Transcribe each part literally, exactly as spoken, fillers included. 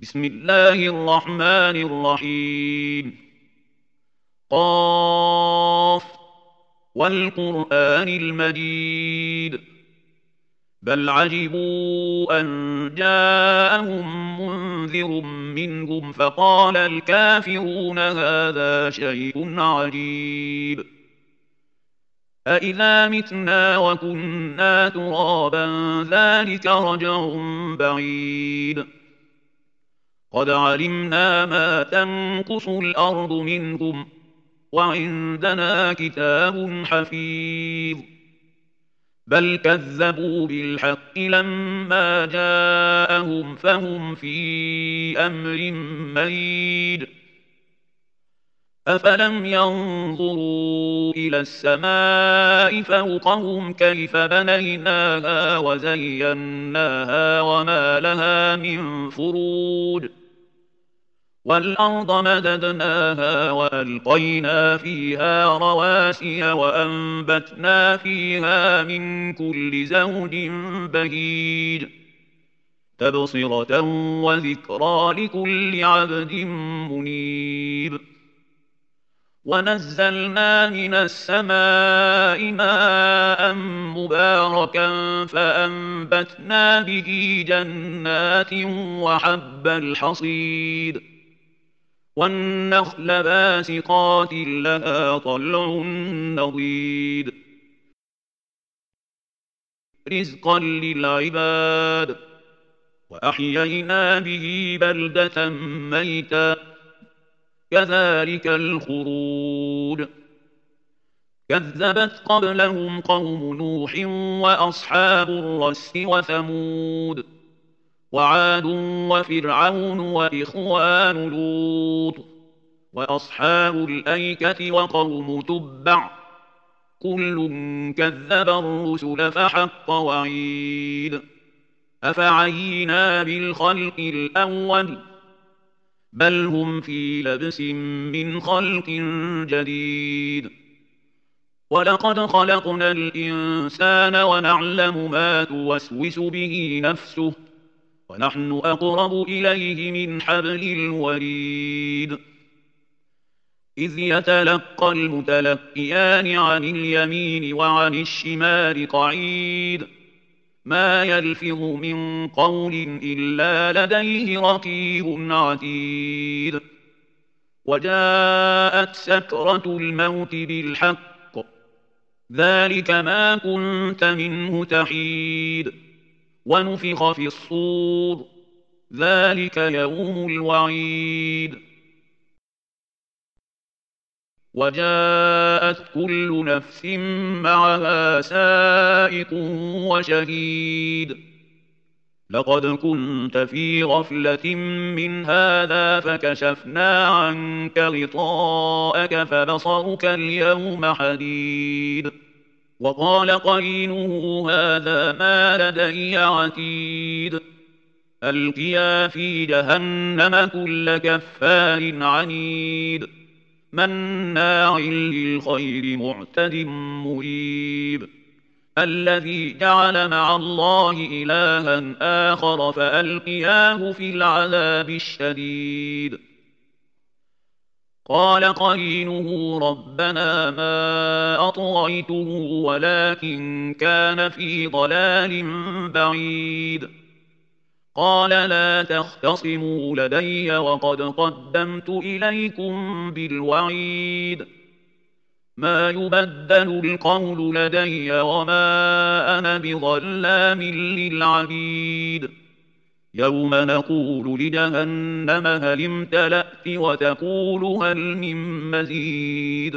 بسم الله الرحمن الرحيم. قاف والقرآن المجيد. بل عجبوا أن جاءهم منذر منهم فقال الكافرون هذا شيء عجيب. أإذا متنا وكنا ترابا ذلك رجع بعيد. قد علمنا ما تنقص الأرض منهم وعندنا كتاب حفيظ. بل كذبوا بالحق لما جاءهم فهم في أمر مريد. أفلم ينظروا إلى السماء فوقهم كيف بنيناها وزيناها وما لها من فروج. والأرض مددناها وألقينا فيها رواسي وأنبتنا فيها من كل زوج بهيج. تبصرة وذكرى لكل عبد منيب. ونزلنا من السماء ماء مباركا فأنبتنا به جنات وحب الحصيد. والنخل باسقات لها طلع نضيد. رزقا للعباد. وأحيينا به بلدة ميتا كذلك الخروج. كذبت قبلهم قوم نوح وأصحاب الرس وثمود وعاد وفرعون وإخوان لوط وأصحاب الأيكة وقوم تبع كل كذب الرسل فحق وعيد. أفعينا بالخلق الأول بل هم في لبس من خلق جديد. ولقد خلقنا الإنسان ونعلم ما توسوس به نفسه ونحن أقرب إليه من حبل الوريد. إذ يتلقى المتلقيان عن اليمين وعن الشمال قعيد. ما يلفظ من قول إلا لديه رقيب عتيد. وجاءت سكرة الموت بالحق ذلك ما كنت منه تحيد. ونفخ في الصور ذلك يوم الوعيد. وجاءت كل نفس معها سائق وشهيد. لقد كنت في غفلة من هذا فكشفنا عنك غطاءك فبصرك اليوم حديد. وقال قرينه هذا ما لدي عتيد. ألقيا في جهنم كل كفار عنيد مناع للخير معتد مريب. الذي جعل مع الله إلها آخر فألقياه في العذاب الشديد. قال قرينه ربنا ما أطغيته ولكن كان في ضلال بعيد. قال لا تختصموا لدي وقد قدمت إليكم بالوعيد. ما يبدل القول لدي وما أنا بظلام للعبيد. يوم نقول لجهنم هل امتلأت وتقول هل من مزيد.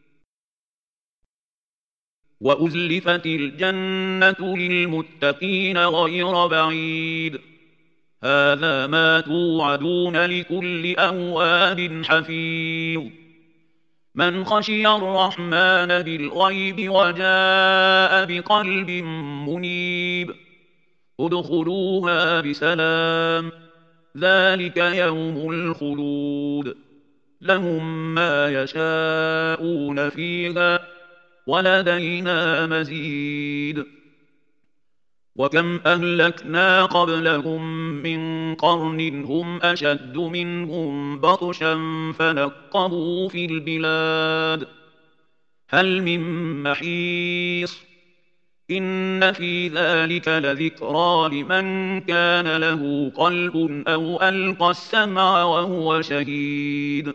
وأزلفت الجنة للمتقين غير بعيد. هذا ما توعدون لكل أواب حفيظ. من خشي الرحمن بالغيب وجاء بقلب منيب. ادخلوها بسلام ذلك يوم الخلود. لهم ما يشاءون فيها ولدينا مزيد. وكم أهلكنا قبلهم من قرن هم أشد منهم بطشا فنقبوا في البلاد هل من محيص إن في ذلك لذكرى لمن كان له قلب أو ألقى السمع وهو شهيد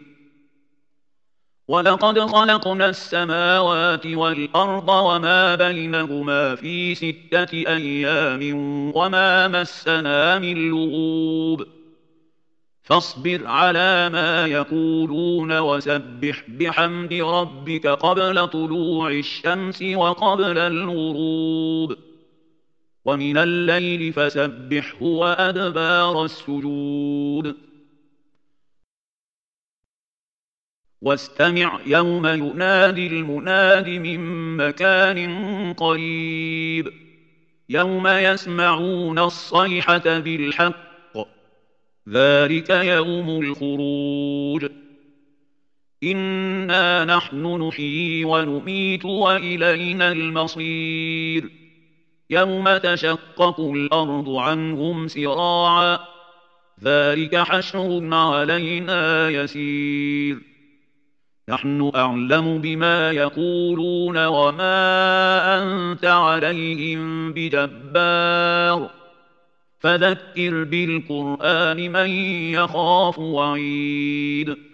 ولقد خلقنا السماوات والأرض وما بينهما في ستة أيام وما مسنا من لغوب فاصبر على ما يقولون وسبح بحمد ربك قبل طلوع الشمس وقبل الغروب ومن الليل فسبحه وأدبار السجود واستمع يوم ينادي المناد من مكان قريب يوم يسمعون الصيحة بالحق ذلك يوم الخروج إنا نحن نحيي ونميت وإلينا المصير يوم تشقق الأرض عنهم سراعا ذلك حشر علينا يسير نحن أعلم بما يقولون وما أنت عليهم بجبار فذكر بالقرآن من يخاف وعيد